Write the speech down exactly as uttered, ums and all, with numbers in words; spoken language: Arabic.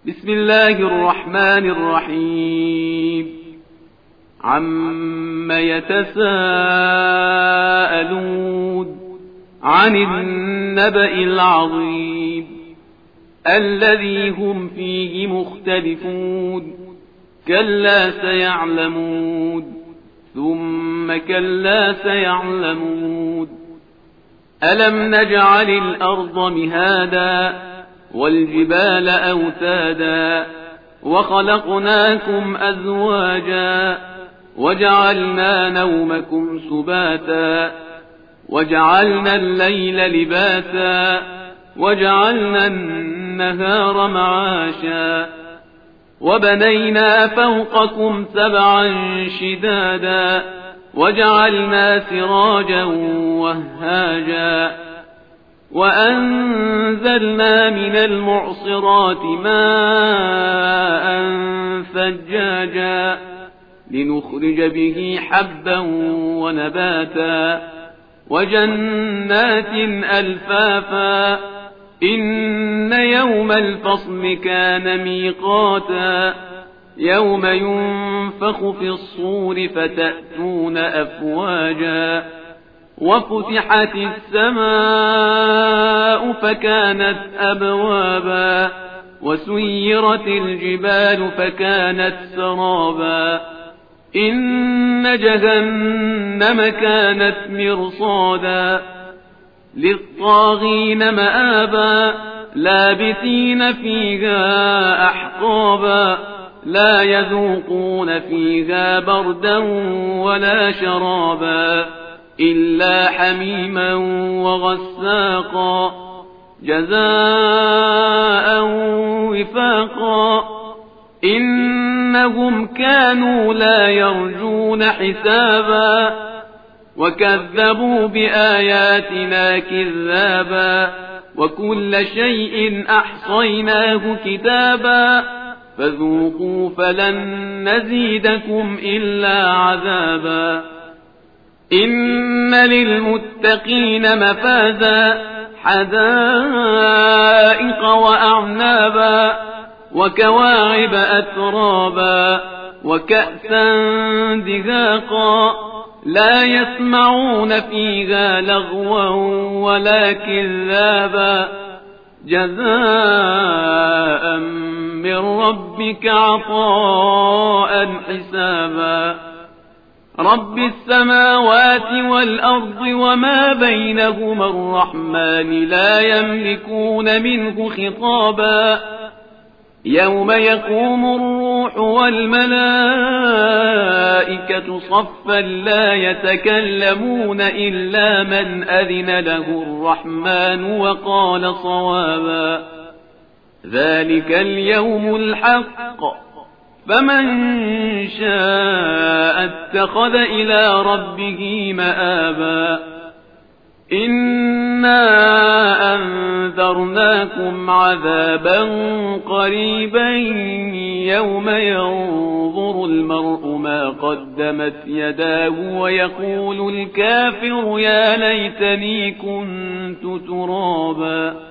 بسم الله الرحمن الرحيم عم يتساءلون عن النبأ العظيم الذي هم فيه مختلفون كلا سيعلمون ثم كلا سيعلمون ألم نجعل الأرض مهادا والجبال أوتادا وخلقناكم أزواجا وجعلنا نومكم سباتا وجعلنا الليل لباسا وجعلنا النهار معاشا وبنينا فوقكم سبعا شدادا وجعلنا سراجا وهاجا وأنزلنا من المعصرات ماء ثجاجا لنخرج به حبا ونباتا وجنات ألفافا إن يوم الفصل كان ميقاتا يوم ينفخ في الصور فتأتون أفواجا وفتحت السماء فكانت أبوابا وسيرت الجبال فكانت سرابا إن جهنم كانت مرصادا للطاغين مآبا لابثين فيها أحقابا لا يذوقون فيها بردا ولا شرابا إلا حميما وغساقا جزاء وفاقا إنهم كانوا لا يرجون حسابا وكذبوا بآياتنا كذابا وكل شيء أحصيناه كتابا فذوقوا فلن نزيدكم إلا عذابا إن للمتقين مفازا حدائق وأعنابا وكواعب أترابا وكأسا دهاقا لا يسمعون فيها لغوا ولا كذابا جزاء من ربك عطاء حسابا رب السماوات والأرض وما بينهما الرحمن لا يملكون منه خطابا يوم يقوم الروح والملائكة صفا لا يتكلمون إلا من أذن له الرحمن وقال صوابا ذلك اليوم الحق فمن شاء اتخذ إلى ربه مآبا إنا أنذرناكم عذابا قريبا يوم ينظر المرء ما قدمت يداه ويقول الكافر يا ليتني كنت ترابا